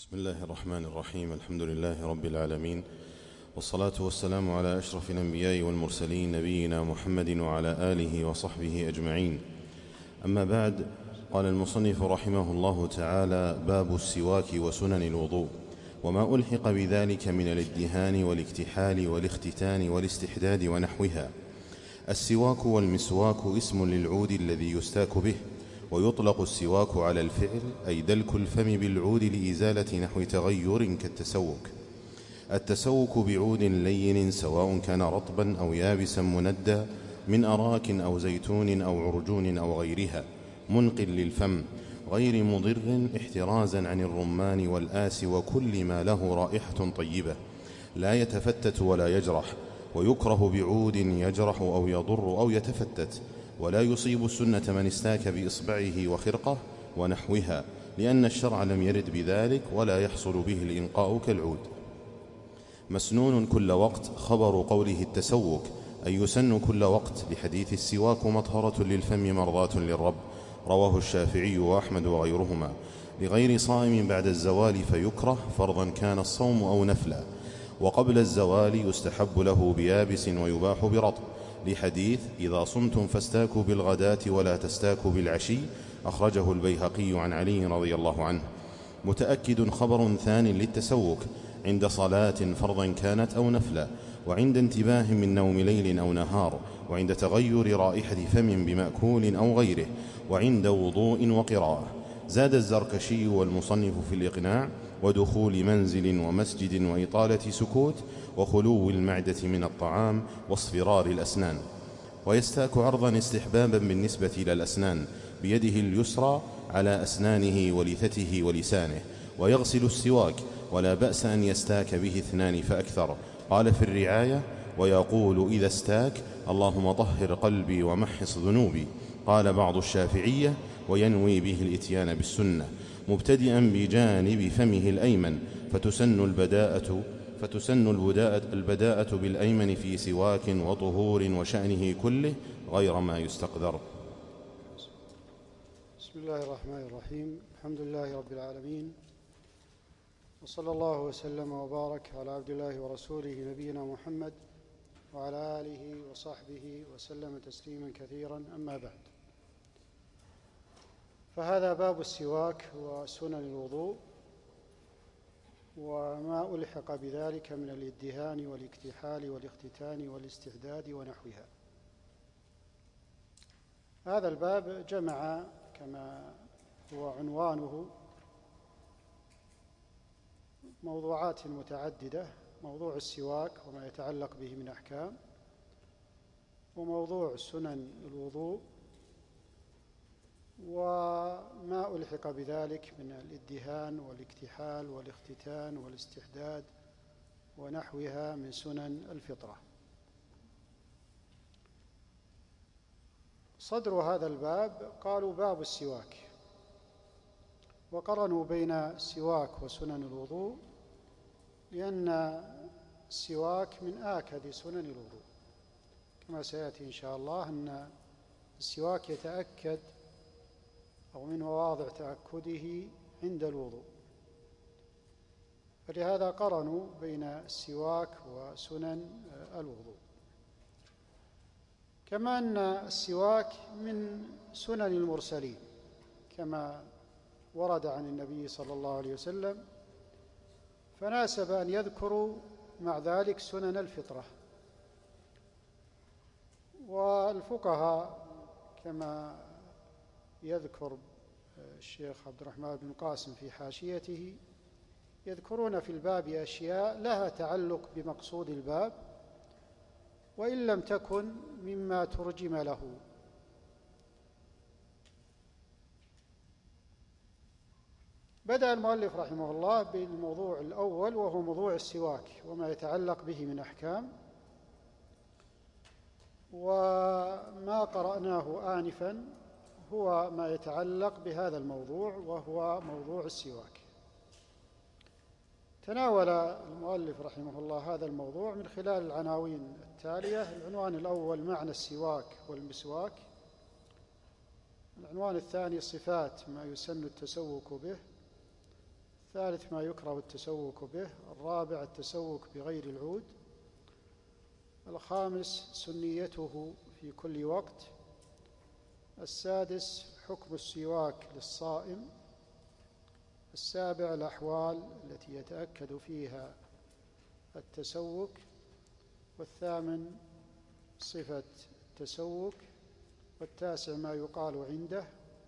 بسم الله الرحمن الرحيم. الحمد لله رب العالمين، والصلاة والسلام على أشرف الأنبياء والمرسلين نبينا محمد وعلى آله وصحبه أجمعين. أما بعد، قال المصنف رحمه الله تعالى: باب السواك وسنن الوضوء وما ألحق بذلك من الادهان والاكتحال والاختتان والاستحداد ونحوها. السواك والمسواك اسم للعود الذي يستاك به، ويطلق السواك على الفعل أي دلك الفم بالعود لإزالة نحو تغير كالتسوك. التسوك بعود لين سواء كان رطبا أو يابسا مندى من أراك أو زيتون أو عرجون أو غيرها، منقل للفم غير مضر احترازا عن الرمان والآس وكل ما له رائحة طيبة، لا يتفتت ولا يجرح، ويكره بعود يجرح أو يضر أو يتفتت، ولا يصيب السنة من استاك بإصبعه وخرقه ونحوها، لأن الشرع لم يرد بذلك ولا يحصل به الإنقاء كالعود. مسنون كل وقت خبر قوله التسوك، أي يسن كل وقت، لحديث السواك مطهرة للفم مرضاة للرب، رواه الشافعي وأحمد وغيرهما. لغير صائم بعد الزوال فيكره فرضا كان الصوم أو نفلا، وقبل الزوال يستحب له بيابس ويباح برطب، لحديث إذا صمتم فاستاكوا بالغداة ولا تستاكوا بالعشي، أخرجه البيهقي عن علي رضي الله عنه. متأكد خبر ثان للتسوك عند صلاة فرضا كانت أو نفلا، وعند انتباه من نوم ليل أو نهار، وعند تغير رائحة فم بمأكول أو غيره، وعند وضوء وقراءة. زاد الزركشي والمصنف في الإقناع: ودخول منزل ومسجد وإطالة سكوت وخلو المعدة من الطعام واصفرار الأسنان. ويستاك عرضا استحبابا بالنسبة إلى الأسنان بيده اليسرى على أسنانه ولثته ولسانه، ويغسل السواك، ولا بأس أن يستاك به اثنان فأكثر. قال في الرعاية: ويقول إذا استاك: اللهم طهر قلبي ومحص ذنوبي. قال بعض الشافعية: وينوي به الإتيان بالسنة، مبتدئا بجانب فمه الأيمن، فتسن البداءة بالأيمن في سواك وطهور وشأنه كله غير ما يستقدر. بسم الله الرحمن الرحيم. الحمد لله رب العالمين، وصلى الله وسلم وبارك على عبد الله ورسوله نبينا محمد وعلى آله وصحبه وسلم تسليما كثيرا. أما بعد، فهذا باب السواك وسنن الوضوء وما ألحق بذلك من الادهان والاكتحال والاختتان والاستحداد ونحوها. هذا الباب جمع كما هو عنوانه موضوعات متعددة: موضوع السواك وما يتعلق به من أحكام، وموضوع سنن الوضوء، وما ألحق بذلك من الادهان والاكتحال والاختتان والاستحداد ونحوها من سنن الفطرة. صدر هذا الباب قالوا باب السواك، وقرنوا بين السواك وسنن الوضوء، لأن السواك من آكد سنن الوضوء، كما سيأتي إن شاء الله أن السواك يتأكد أو من مواضع تأكده عند الوضوء، فلهذا قرنوا بين السواك وسنن الوضوء. كما أن السواك من سنن المرسلين كما ورد عن النبي صلى الله عليه وسلم، فناسب أن يذكروا مع ذلك سنن الفطرة. والفقهاء كما يذكر الشيخ عبد الرحمن بن قاسم في حاشيته يذكرون في الباب أشياء لها تعلق بمقصود الباب وإن لم تكن مما ترجم له. بدأ المؤلف رحمه الله بالموضوع الأول، وهو موضوع السواك وما يتعلق به من أحكام، وما قرأناه آنفا هو ما يتعلق بهذا الموضوع، وهو موضوع السواك. تناول المؤلف رحمه الله هذا الموضوع من خلال العناوين التالية: العنوان الأول معنى السواك والمسواك، العنوان الثاني صفات ما يسن التسوك به، الثالث ما يكره التسوك به. الرابع التسوك بغير العود. الخامس سنيته في كل وقت. السادس حكم السواك للصائم. السابع الأحوال التي يتأكد فيها التسوك. والثامن صفة التسوك. والتاسع ما يقال عنده.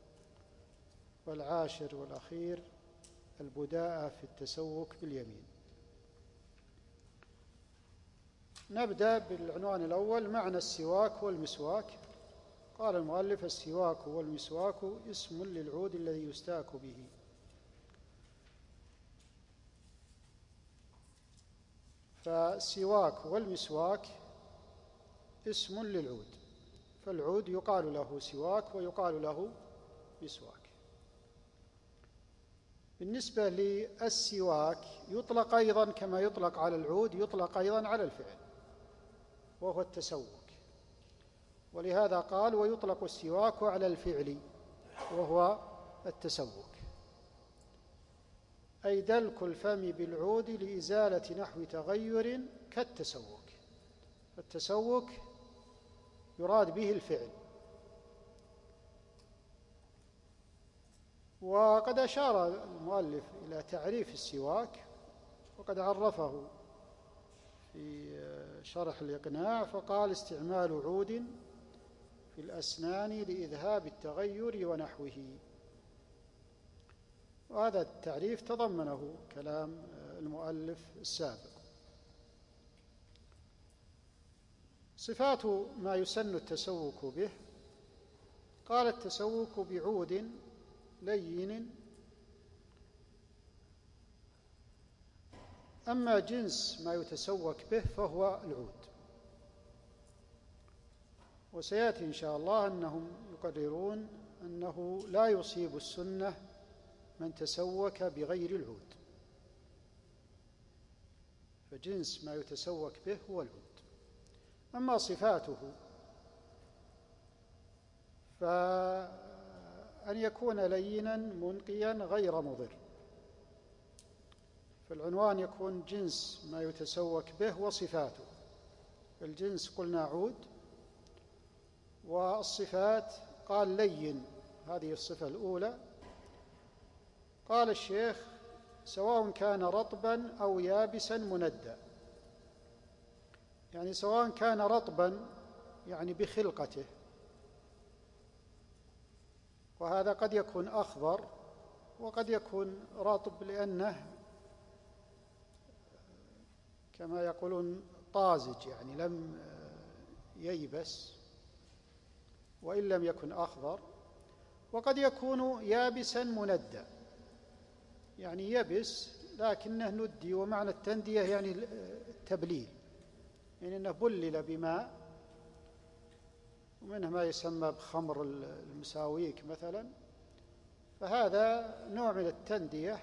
والعاشر والأخير البداءة في التسوك باليمين. نبدأ بالعنوان الأول: معنى السواك والمسواك. قال المؤلف: السواك والمسواك اسم للعود الذي يستاك به. فالسواك والمسواك اسم للعود، فالعود يقال له سواك ويقال له مسواك. بالنسبة للسواك يطلق أيضا كما يطلق على العود، يطلق أيضا على الفعل وهو التسوك، ولهذا قال: ويطلق السواك على الفعل وهو التسوك، أي دلك الفم بالعود لإزالة نحو تغير كالتسوك. فالتسوك يراد به الفعل. وقد أشار المؤلف إلى تعريف السواك وقد عرفه في شرح الإقناع، فقال: استعمال عود في الأسنان لإذهاب التغير ونحوه. وهذا التعريف تضمنه كلام المؤلف السابق. صفات ما يسن التسوك به: قال: التسوك بعود لين. أما جنس ما يتسوك به فهو العود، وسيأتي إن شاء الله أنهم يقررون أنه لا يصيب السنة من تسوك بغير العود، فجنس ما يتسوك به هو العود. أما صفاته فأن يكون لينا منقيا غير مضر. فالعنوان يكون جنس ما يتسوك به وصفاته. الجنس قلنا عود، والصفات قال لين، هذه الصفة الأولى. قال الشيخ: سواء كان رطبا أو يابسا مندى. يعني سواء كان رطبا يعني بخلقته، وهذا قد يكون أخضر وقد يكون رطب لأنه كما يقولون طازج، يعني لم ييبس وإن لم يكن أخضر. وقد يكون يابسا مندى، يعني يبس لكنه ندي، ومعنى التندية يعني التبليل، يعني أنه بلل بماء، ومنه ما يسمى بخمر المساويك مثلا. فهذا نوع من التندية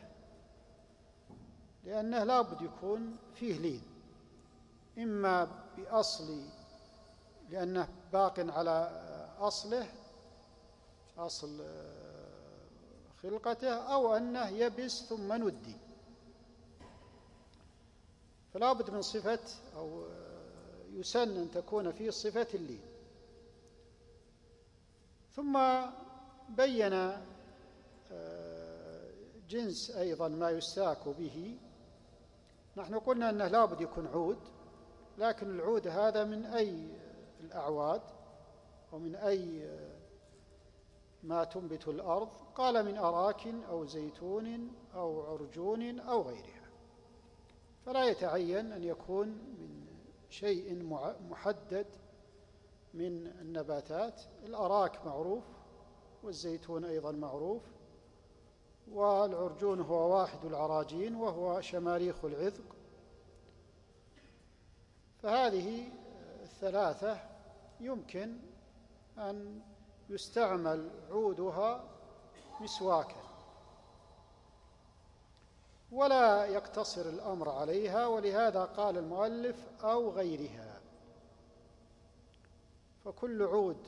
لأنه لا بد يكون فيه لين، إما بأصل لأنه باق على أصله أصل خلقته، أو أنه يبس ثم ندي. فلا بد من صفة، أو يسن أن تكون فيه صفة اللين. ثم بين جنس أيضا ما يستاك به. نحن قلنا أنه لا بد يكون عود، لكن العود هذا من أي الأعواد ومن أي ما تنبت الأرض. قال: من أراك أو زيتون أو عرجون أو غيرها. فلا يتعين أن يكون من شيء محدد من النباتات. الأراك معروف، والزيتون أيضا معروف، والعرجون هو واحد العراجين وهو شماريخ العذق. فهذه الثلاثة يمكن أن يستعمل عودها مسواكا، ولا يقتصر الأمر عليها، ولهذا قال المؤلف: أو غيرها. فكل عود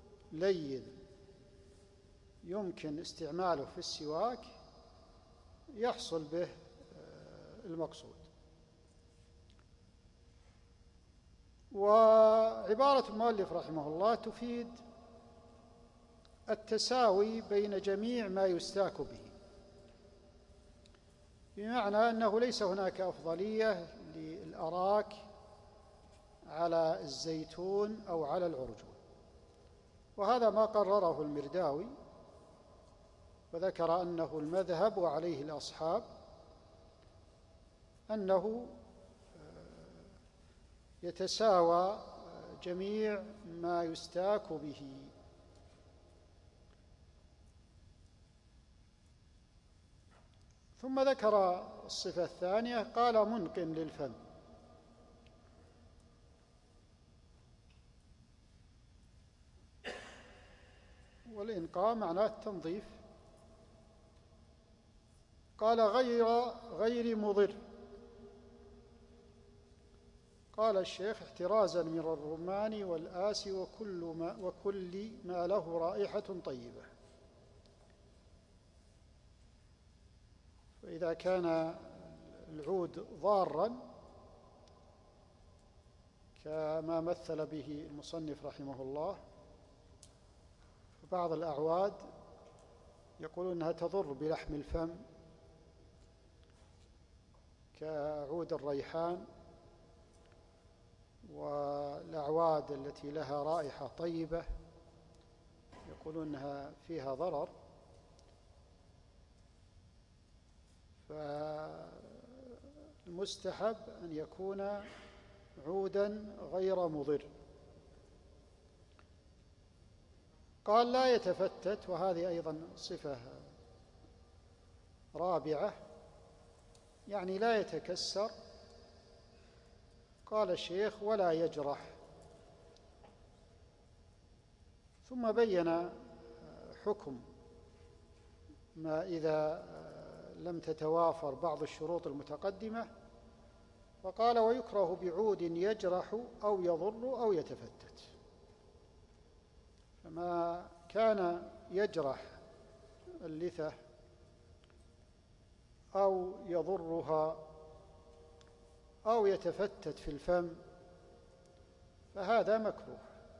لين يمكن استعماله في السواك يحصل به المقصود. وعبارة المؤلف رحمه الله تفيد التساوي بين جميع ما يستاك به، بمعنى أنه ليس هناك أفضلية للأراك على الزيتون أو على العرجون، وهذا ما قرره المرداوي، وذكر أنه المذهب وعليه الأصحاب أنه يتساوى جميع ما يستاك به. ثم ذكر الصفة الثانية، قال منقن للفم. والإنقاء معناه التنظيف. قال غير مضر. قال الشيخ احترازا من الرمان والآس وكل ما له رائحة طيبة. فإذا كان العود ضارا كما مثل به المصنف رحمه الله، فبعض الأعواد يقولون أنها تضر بلحم الفم كعود الريحان، والأعواد التي لها رائحة طيبة يقولون أنها فيها ضرر. فالمستحب أن يكون عودا غير مضر. قال لا يتفتت، وهذه أيضا صفة رابعة، يعني لا يتكسر. قال الشيخ ولا يجرح. ثم بين حكم ما إذا لم تتوافر بعض الشروط المتقدمة، فقال ويكره بعود يجرح أو يضر أو يتفتت. فما كان يجرح اللثة أو يضرها أو يتفتت في الفم فهذا مكروه،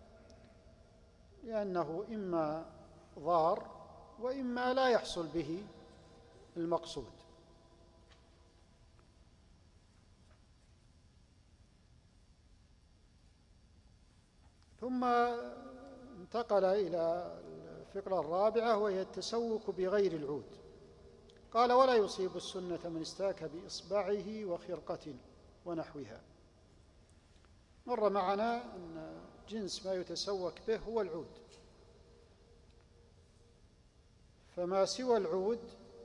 لأنه إما ضار وإما لا يحصل به المقصود. ثم انتقل إلى الفقرة الرابعة، وهي التسوك بغير العود. قال ولا يصيب السنة من استاك بإصبعه وخرقة ونحوها. مر معنا أن جنس ما يتسوك به هو العود، فما سوى العود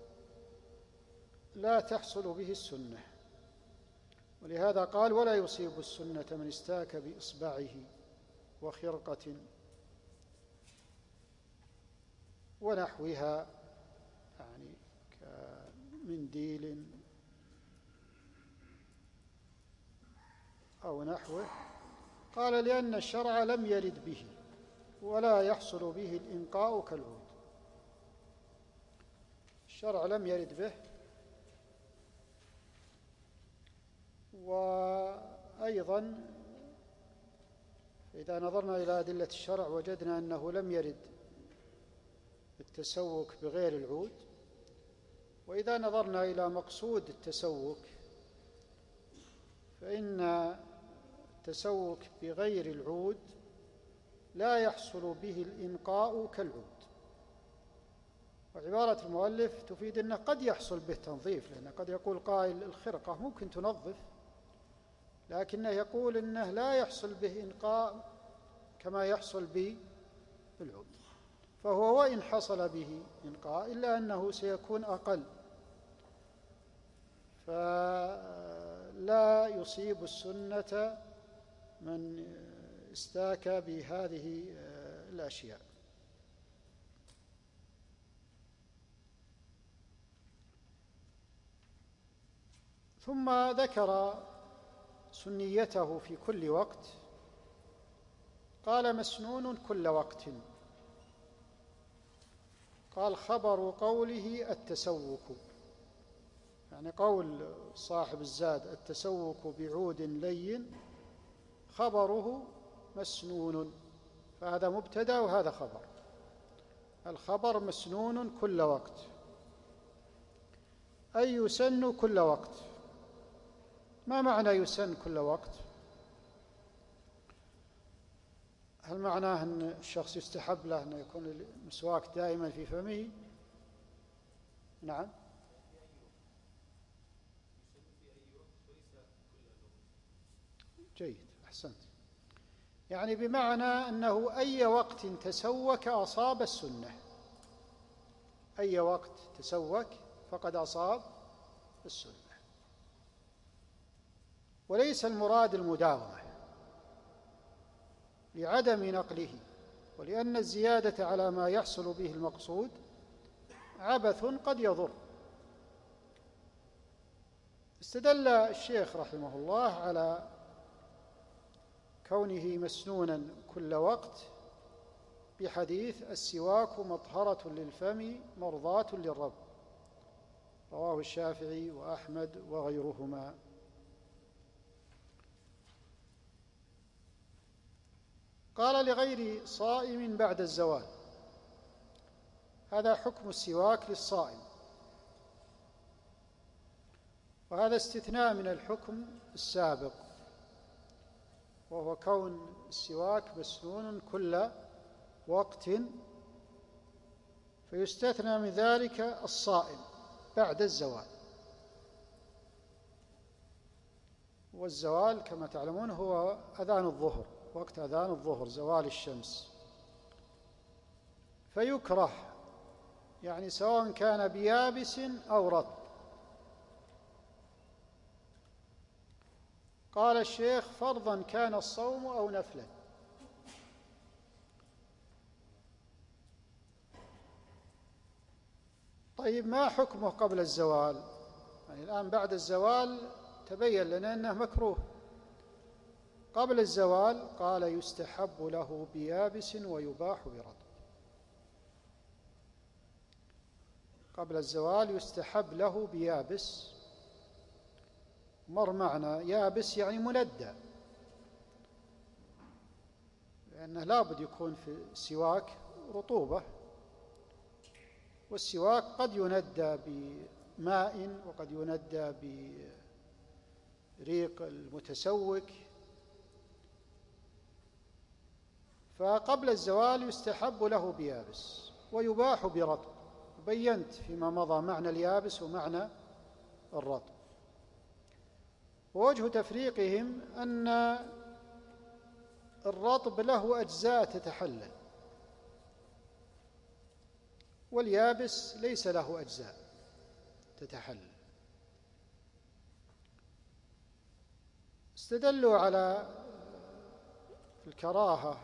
لا تحصل به السنة، ولهذا قال ولا يصيب السنة من استاك بإصبعه وخرقة ونحوها، يعني كمنديل أو نحوه. قال لأن الشرع لم يرد به ولا يحصل به الإنقاء كالعود. الشرع لم يرد به، وأيضا إذا نظرنا إلى أدلة الشرع وجدنا أنه لم يرد التسوك بغير العود. وإذا نظرنا إلى مقصود التسوك فإن التسوك بغير العود لا يحصل به الإنقاء كالعود. وعبارة المؤلف تفيد أنه قد يحصل به تنظيف، لأنه قد يقول قائل الخرقة ممكن تنظف، لكنه يقول أنه لا يحصل به إنقاء كما يحصل به بالعود. فهو وإن حصل به إنقاء إلا أنه سيكون أقل، فلا يصيب السنة من استاك بهذه الأشياء. ثم ذكر سنيته في كل وقت. قال مسنون كل وقت. قال خبر قوله التسوك، يعني قول صاحب الزاد التسوك بعود لين خبره مسنون، فهذا مبتدأ وهذا خبر. الخبر مسنون كل وقت، أي يسن كل وقت. ما معنى يسن كل وقت؟ هل معناه أن الشخص يستحب له أن يكون المسواك دائما في فمه؟ نعم. جيد، أحسنت. يعني بمعنى أنه أي وقت تسوك أصاب السنة، أي وقت تسوك فقد أصاب السنة، وليس المراد المداومة لعدم نقله، ولأن الزيادة على ما يحصل به المقصود عبث قد يضر. استدل الشيخ رحمه الله على كونه مسنونا كل وقت بحديث السواك مطهرة للفم مرضاة للرب، رواه الشافعي وأحمد وغيرهما. قال لغير صائم بعد الزوال، هذا حكم السواك للصائم، وهذا استثناء من الحكم السابق، وهو كون السواك مسنون كل وقت، فيستثنى من ذلك الصائم بعد الزوال. والزوال كما تعلمون هو أذان الظهر، وقت أذان الظهر زوال الشمس، فيكره يعني سواء كان بيابس أو رطب. قال الشيخ فرضا كان الصوم أو نفلا. طيب ما حكمه قبل الزوال؟ يعني الآن بعد الزوال تبين لنا أنه مكروه. قبل الزوال قال يستحب له بيابس ويباح برطب. قبل الزوال يستحب له بيابس، مر معنا يابس يعني مندى، لأنه لابد يكون في السواك رطوبة، والسواك قد يندى بماء وقد يندى بريق المتسوك. فقبل الزوال يستحب له بيابس ويباح برطب. بينت فيما مضى معنى اليابس ومعنى الرطب. ووجه تفريقهم أن الرطب له أجزاء تتحلل، واليابس ليس له أجزاء تتحلل. استدلوا على الكراهة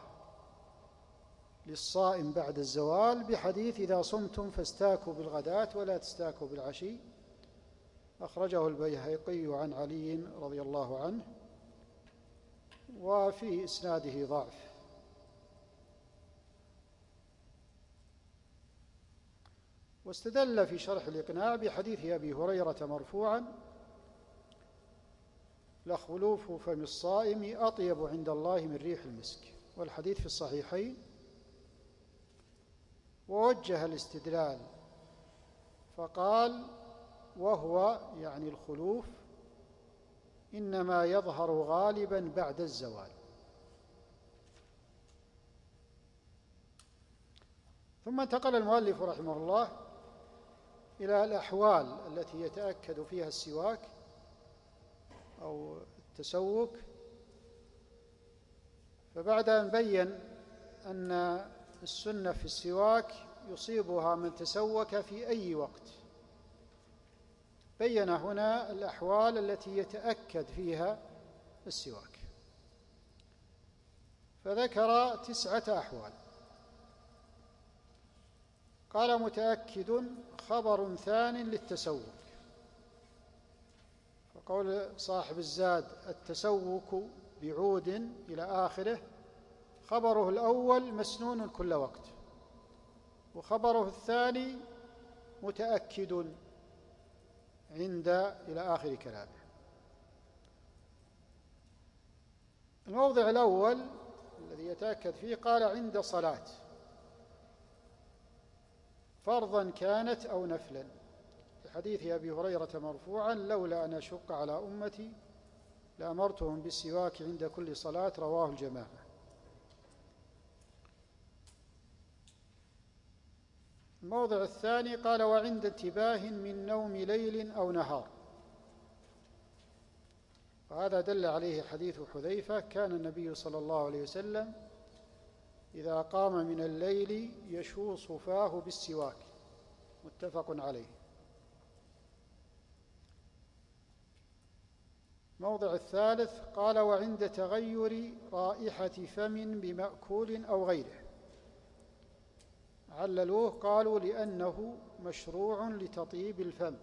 للصائم بعد الزوال بحديث إذا صمتم فاستاكوا بالغداة ولا تستاكوا بالعشي، أخرجه البيهقي عن علي رضي الله عنه، وفي إسناده ضعف. واستدل في شرح الإقناع بحديث أبي هريرة مرفوعا لخلوف فم الصائم أطيب عند الله من ريح المسك، والحديث في الصحيحين. ووجه الاستدلال فقال وهو يعني الخلوف إنما يظهر غالبا بعد الزوال. ثم انتقل المؤلف رحمه الله إلى الأحوال التي يتأكد فيها السواك أو التسوك، فبعد أن بين أن السنة في السواك يصيبها من تسوك في أي وقت، بين هنا الأحوال التي يتأكد فيها السواك، فذكر 9 أحوال. قال متأكد خبر ثان للتسوك، فقول صاحب الزاد التسوك بعود إلى آخره، خبره الأول مسنون كل وقت، وخبره الثاني متأكد، إلى آخر كلامه. الموضع الأول الذي يتأكد فيه قال عند صلاة، فرضا كانت أو نفلا، في حديث أبي هريرة مرفوعا: لولا أن أشق على أمتي لأمرتهم بالسواك عند كل صلاة، رواه الجماعة. الموضع الثاني قال وعند انتباه من نوم ليل أو نهار، وهذا دل عليه حديث حذيفة: كان النبي صلى الله عليه وسلم إذا قام من الليل يشوص فاه بالسواك، متفق عليه. الموضع الثالث قال وعند تغير رائحة فم بمأكول أو غيره، عللوه قالوا لأنه مشروع لتطيب الفم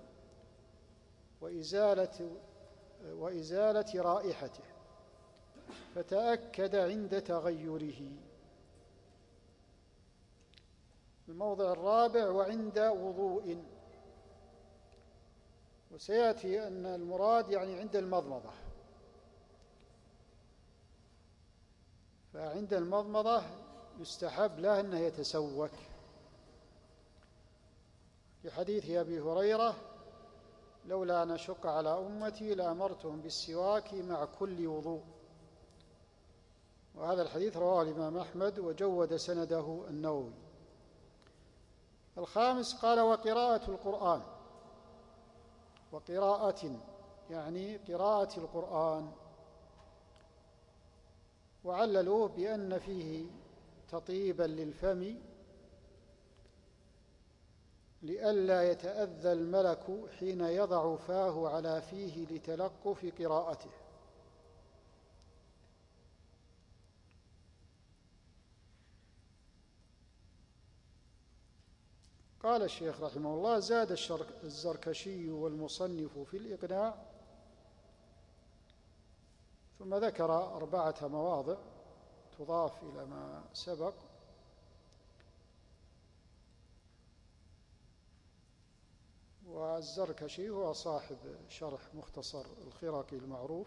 وإزالة رائحته، فتأكد عند تغيره. الموضع الرابع وعند وضوء، وسيأتي أن المراد يعني عند المضمضة، فعند المضمضة يستحب له أنه يتسوك، في حديث أبي هريرة: لولا أن أشق على أمتي لأمرتهم بالسواك مع كل وضوء. وهذا الحديث رواه الإمام أحمد وجود سنده النووي. الخامس قال وقراءة القرآن، وقراءة يعني قراءة القرآن، وعللوه بأن فيه تطيبا للفم لئلا يتأذى الملك حين يضع فاه على فيه لتلقف قراءته. قال الشيخ رحمه الله: زاد الزركشي والمصنف في الإقناع، ثم ذكر 4 مواضع تضاف إلى ما سبق. والزركشي هو صاحب شرح مختصر الخرقي المعروف،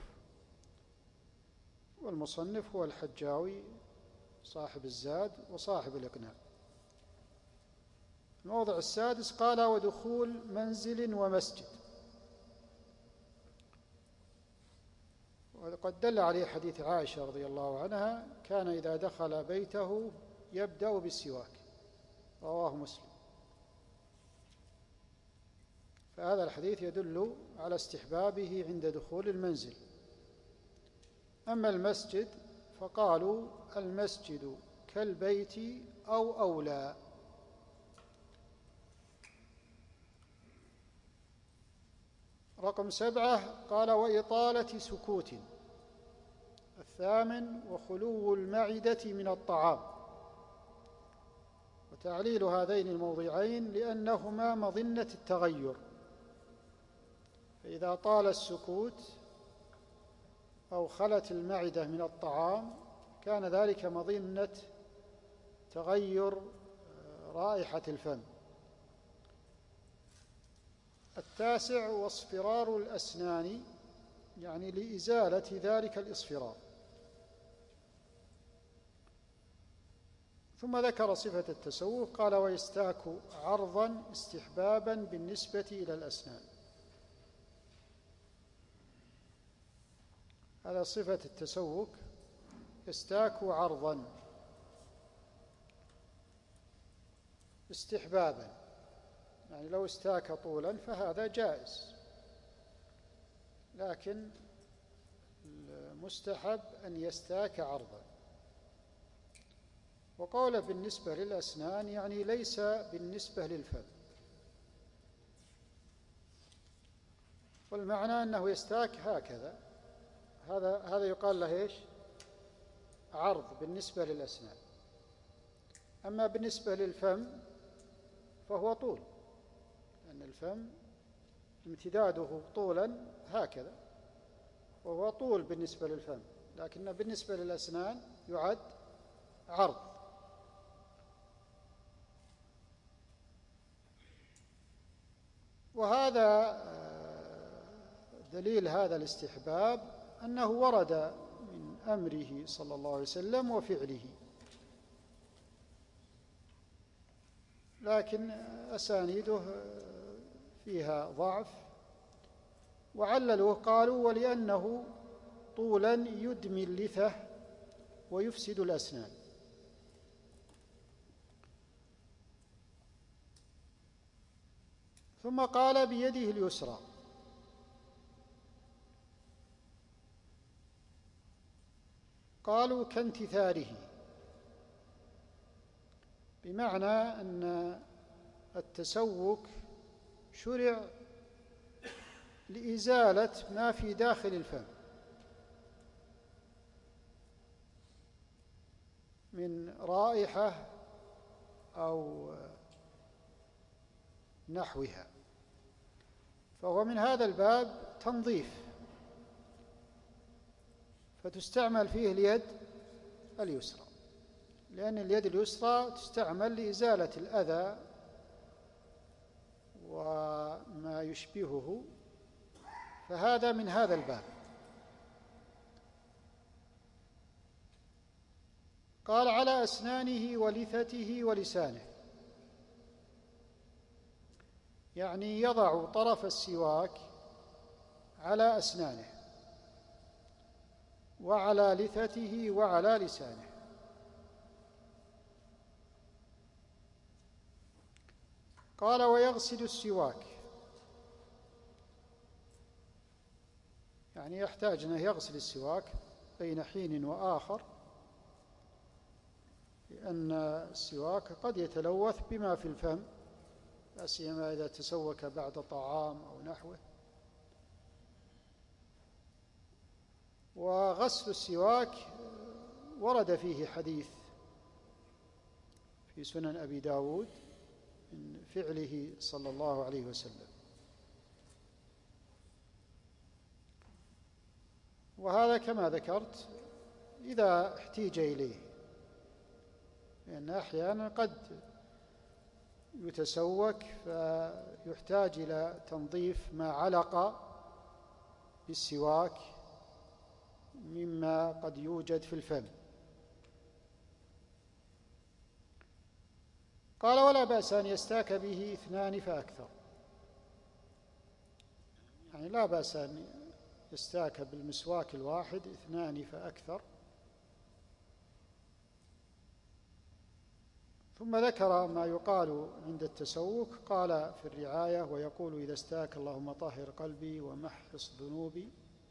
والمصنف هو الحجاوي صاحب الزاد وصاحب الإقناع. الموضع السادس قال ودخول منزل ومسجد، وقد دل عليه حديث عائشة رضي الله عنها: كان إذا دخل بيته يبدأ بالسواك، رواه مسلم. فهذا الحديث يدل على استحبابه عند دخول المنزل. أما المسجد فقالوا المسجد كالبيت أو أولى. رقم 7 قال وإطالة سكوت. الثامن وخلو المعدة من الطعام، وتعليل هذين الموضعين لأنهما مظنة التغير، فإذا طال السكوت أو خلت المعدة من الطعام كان ذلك مظنة تغير رائحة الفم. التاسع واصفرار الأسنان، يعني لإزالة ذلك الإصفرار. ثم ذكر صفة التسوق قال ويستاك عرضا استحبابا بالنسبة إلى الأسنان. هذا صفة التسوق، يستاك عرضا استحبابا، يعني لو استاك طولا فهذا جائز، لكن المستحب أن يستاك عرضا. وقوله بالنسبة للأسنان يعني ليس بالنسبة للفم، والمعنى أنه يستاك هكذا، هذا يقال له إيش؟ عرض بالنسبة للأسنان. أما بالنسبة للفم فهو طول، لأن الفم امتداده طولا هكذا، وهو طول بالنسبة للفم، لكن بالنسبة للأسنان يعد عرض. وهذا دليل هذا الاستحباب أنه ورد من أمره صلى الله عليه وسلم وفعله، لكن أسانيده فيها ضعف، وعللوه قالوا ولأنه طولا يدمي اللثة ويفسد الأسنان. ثم قال بيده اليسرى، قالوا كانتثاره، بمعنى أن التسوك شرع لإزالة ما في داخل الفم من رائحة أو نحوها، فهو من هذا الباب تنظيف، فتستعمل فيه اليد اليسرى، لأن اليد اليسرى تستعمل لإزالة الأذى وما يشبهه، فهذا من هذا الباب. قال على أسنانه ولثته ولسانه، يعني يضع طرف السواك على أسنانه وعلى لثته وعلى لسانه. قال ويغسل السواك، يعني يحتاج أنه يغسل السواك بين حين وآخر، لأن السواك قد يتلوث بما في الفم، لا سيما إذا تسوك بعد طعام أو نحوه. وغسل السواك ورد فيه حديث في سنن أبي داود من فعله صلى الله عليه وسلم، وهذا كما ذكرت إذا احتيج إليه، لأن أحيانا قد يتسوك فيحتاج إلى تنظيف ما علق بالسواك مما قد يوجد في الفم. قال ولا بأس أن يستاك به 2 فأكثر، يعني لا بأس أن يستاك بالمسواك الواحد 2 فأكثر. ثم ذكر ما يقال عند التسوك، قال في الرعاية ويقول إذا استاك اللهم طهر قلبي ومحص ذنوبي.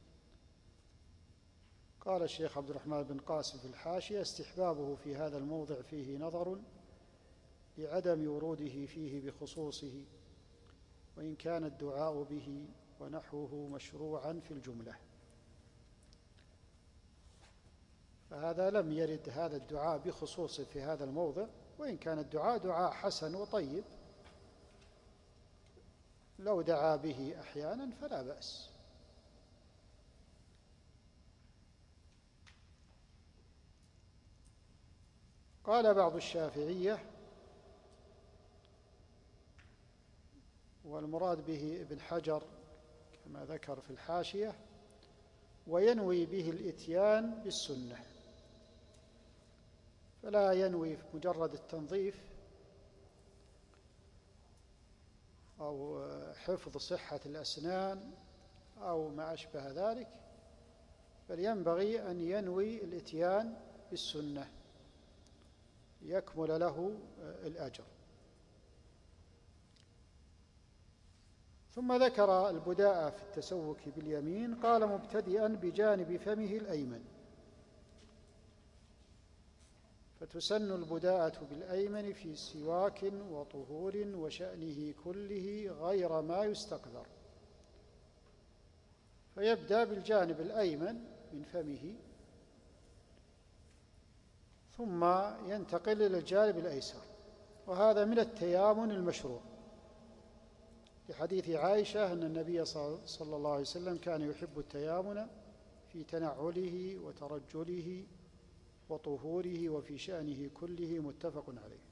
قال الشيخ عبد الرحمن بن قاسم في الحاشية استحبابه في هذا الموضع فيه نظر لعدم وروده فيه بخصوصه، وإن كان الدعاء به ونحوه مشروعا في الجملة. فهذا لم يرد هذا الدعاء بخصوصه في هذا الموضع، وإن كان الدعاء دعاء حسن وطيب، لو دعا به أحيانا فلا بأس. قال بعض الشافعية، والمراد به ابن حجر كما ذكر في الحاشية، وينوي به الإتيان بالسنة، فلا ينوي مجرد التنظيف أو حفظ صحة الأسنان أو ما أشبه ذلك، بل ينبغي أن ينوي الإتيان بالسنة يكمل له الأجر. ثم ذكر البداءة في التسوك باليمين، قال مبتدئا بجانب فمه الأيمن، فتسن البداءة بالأيمن في سواك وطهور وشأنه كله غير ما يستقذر، فيبدأ بالجانب الأيمن من فمه ثم ينتقل إلى الجانب الأيسر، وهذا من التيامن المشروع، لحديث عائشة أن النبي صلى الله عليه وسلم كان يحب التيامن في تنعله وترجله وطهوره وفي شأنه كله، متفق عليه.